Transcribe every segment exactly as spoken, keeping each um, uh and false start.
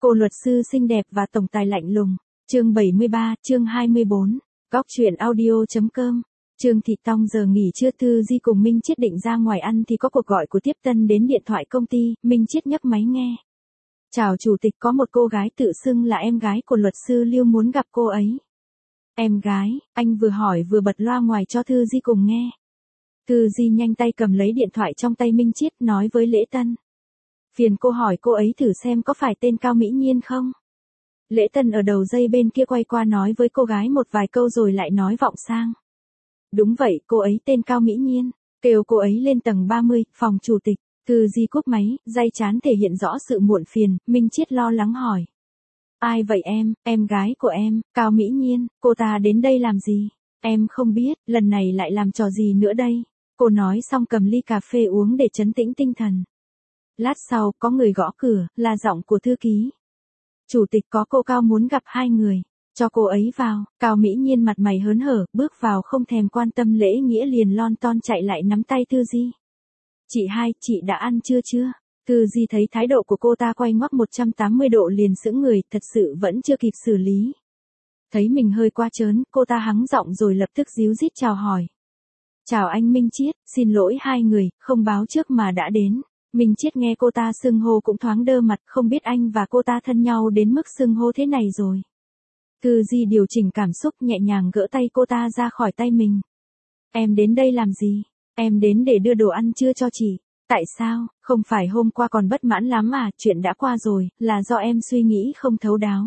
Cô luật sư xinh đẹp và tổng tài lạnh lùng. Chương bảy mươi ba, chương hai mươi bốn. Góc truyện audio.com. Trương Thị Tông giờ nghỉ trưa Thư Di cùng Minh Chiết định ra ngoài ăn thì có cuộc gọi của tiếp tân đến điện thoại công ty, Minh Chiết nhấc máy nghe. Chào chủ tịch, có một cô gái tự xưng là em gái của luật sư Liêu muốn gặp cô ấy. Em gái, anh vừa hỏi vừa bật loa ngoài cho Thư Di cùng nghe. Thư Di nhanh tay cầm lấy điện thoại trong tay Minh Chiết nói với Lễ Tân. Phiền cô hỏi cô ấy thử xem có phải tên Cao Mỹ Nhiên không? Lễ Tân ở đầu dây bên kia quay qua nói với cô gái một vài câu rồi lại nói vọng sang. Đúng vậy, cô ấy tên Cao Mỹ Nhiên, kêu cô ấy lên tầng ba mươi, phòng chủ tịch. Thư Di cúp máy, day chán thể hiện rõ sự muộn phiền, Minh Chiết lo lắng hỏi. Ai vậy em, em gái của em, Cao Mỹ Nhiên, cô ta đến đây làm gì? Em không biết, lần này lại làm trò gì nữa đây? Cô nói xong cầm ly cà phê uống để trấn tĩnh tinh thần. Lát sau, có người gõ cửa, là giọng của thư ký. Chủ tịch có cô Cao muốn gặp hai người, cho cô ấy vào. Cao Mỹ Nhiên mặt mày hớn hở, bước vào không thèm quan tâm lễ nghĩa liền lon ton chạy lại nắm tay Thư Di. Chị hai, chị đã ăn chưa chưa? Thư Di thấy thái độ của cô ta quay ngoắc một trăm tám mươi độ liền sững người, thật sự vẫn chưa kịp xử lý. Thấy mình hơi quá trớn, cô ta hắng giọng rồi lập tức díu dít chào hỏi. Chào anh Minh Chiết, xin lỗi hai người, không báo trước mà đã đến. Minh Chiết nghe cô ta xưng hô cũng thoáng đơ mặt, không biết anh và cô ta thân nhau đến mức xưng hô thế này rồi. Thư Di điều chỉnh cảm xúc nhẹ nhàng gỡ tay cô ta ra khỏi tay mình. Em đến đây làm gì? Em đến để đưa đồ ăn trưa cho chị. Tại sao? Không phải hôm qua còn bất mãn lắm à, chuyện đã qua rồi, là do em suy nghĩ không thấu đáo.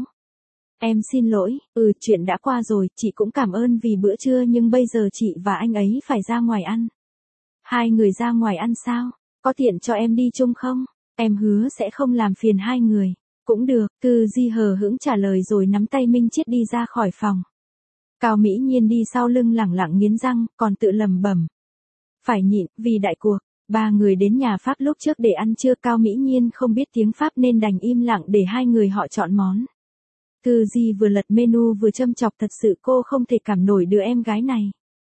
Em xin lỗi, ừ chuyện đã qua rồi, chị cũng cảm ơn vì bữa trưa nhưng bây giờ chị và anh ấy phải ra ngoài ăn. Hai người ra ngoài ăn sao? Có tiện cho em đi chung không? Em hứa sẽ không làm phiền hai người. Cũng được, Thư Di hờ hững trả lời rồi nắm tay Minh Chiết đi ra khỏi phòng. Cao Mỹ Nhiên đi sau lưng lẳng lặng nghiến răng, còn tự lẩm bẩm. Phải nhịn, vì đại cuộc. Ba người đến nhà Pháp lúc trước để ăn trưa, Cao Mỹ Nhiên không biết tiếng Pháp nên đành im lặng để hai người họ chọn món. Thư Di vừa lật menu vừa châm chọc, thật sự cô không thể cảm nổi đứa em gái này.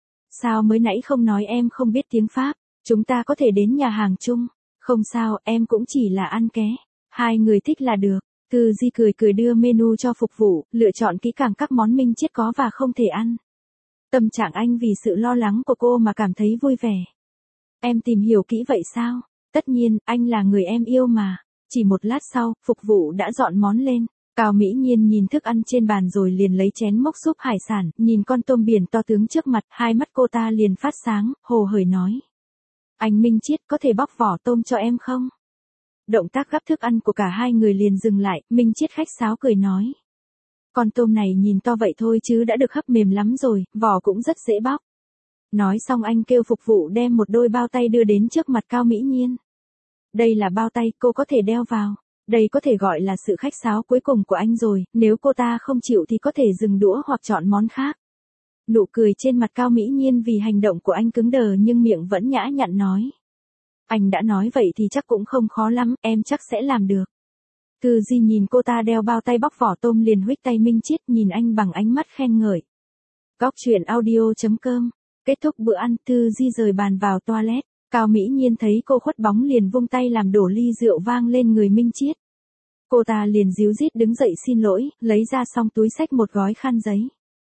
Sao mới nãy không nói em không biết tiếng Pháp, chúng ta có thể đến nhà hàng chung. Không sao, em cũng chỉ là ăn ké. Hai người thích là được. Thư Di cười cười đưa menu cho phục vụ, lựa chọn kỹ càng các món Minh Chiết có và không thể ăn. Tâm trạng anh vì sự lo lắng của cô mà cảm thấy vui vẻ. Em tìm hiểu kỹ vậy sao? Tất nhiên, anh là người em yêu mà. Chỉ một lát sau, phục vụ đã dọn món lên. Cao Mỹ Nhiên nhìn thức ăn trên bàn rồi liền lấy chén múc súp hải sản, nhìn con tôm biển to tướng trước mặt, hai mắt cô ta liền phát sáng, hồ hởi nói. Anh Minh Chiết có thể bóc vỏ tôm cho em không? Động tác gắp thức ăn của cả hai người liền dừng lại, Minh Chiết khách sáo cười nói. Con tôm này nhìn to vậy thôi chứ đã được hấp mềm lắm rồi, vỏ cũng rất dễ bóc. Nói xong anh kêu phục vụ đem một đôi bao tay đưa đến trước mặt Cao Mỹ Nhiên. Đây là bao tay cô có thể đeo vào. Đây có thể gọi là sự khách sáo cuối cùng của anh rồi, nếu cô ta không chịu thì có thể dừng đũa hoặc chọn món khác. Nụ cười trên mặt Cao Mỹ Nhiên vì hành động của anh cứng đờ nhưng miệng vẫn nhã nhặn nói. Anh đã nói vậy thì chắc cũng không khó lắm, em chắc sẽ làm được. Thư Di nhìn cô ta đeo bao tay bóc vỏ tôm liền huých tay Minh Chiết nhìn anh bằng ánh mắt khen ngợi. Góc truyện audio.com. Kết thúc bữa ăn, Thư Di rời bàn vào toilet. Cao Mỹ Nhiên thấy cô khuất bóng liền vung tay làm đổ ly rượu vang lên người Minh Chiết. Cô ta liền díu dít đứng dậy xin lỗi, lấy ra xong túi xách một gói khăn giấy.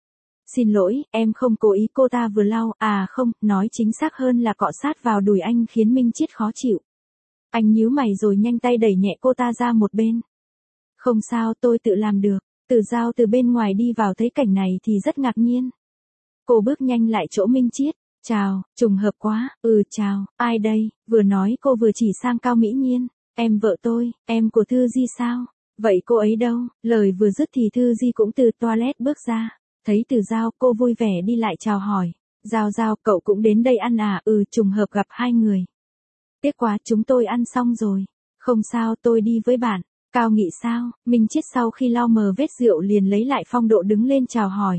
Xin lỗi, em không cố ý, cô ta vừa lau, à không, nói chính xác hơn là cọ sát vào đùi anh khiến Minh Chiết khó chịu. Anh nhíu mày rồi nhanh tay đẩy nhẹ cô ta ra một bên. Không sao, tôi tự làm được. Từ Giao từ bên ngoài đi vào thấy cảnh này thì rất ngạc nhiên. Cô bước nhanh lại chỗ Minh Chiết. Chào, trùng hợp quá, ừ chào, ai đây? Vừa nói cô vừa chỉ sang Cao Mỹ Nhiên. Em vợ tôi, em của Thư Di sao? Vậy cô ấy đâu? Lời vừa dứt thì Thư Di cũng từ toilet bước ra. Thấy Từ Giao, cô vui vẻ đi lại chào hỏi. Giao Giao, cậu cũng đến đây ăn à? Ừ, trùng hợp gặp hai người. Tiếc quá, chúng tôi ăn xong rồi. Không sao, tôi đi với bạn. Cao Nghị sao? Minh Chiết sau khi lau mờ vết rượu liền lấy lại phong độ đứng lên chào hỏi.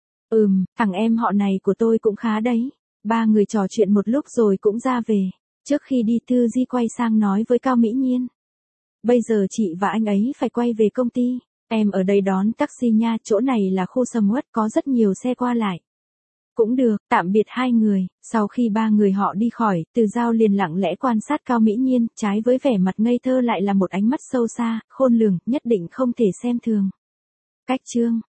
Ừm, thằng em họ này của tôi cũng khá đấy. Ba người trò chuyện một lúc rồi cũng ra về. Trước khi đi Thư Di quay sang nói với Cao Mỹ Nhiên. Bây giờ chị và anh ấy phải quay về công ty. Em ở đây đón taxi nha, chỗ này là khu sầm uất có rất nhiều xe qua lại. Cũng được, tạm biệt hai người. Sau khi ba người họ đi khỏi, Từ Giao liền lặng lẽ quan sát Cao Mỹ Nhiên, trái với vẻ mặt ngây thơ lại là một ánh mắt sâu xa, khôn lường, nhất định không thể xem thường. Cách chương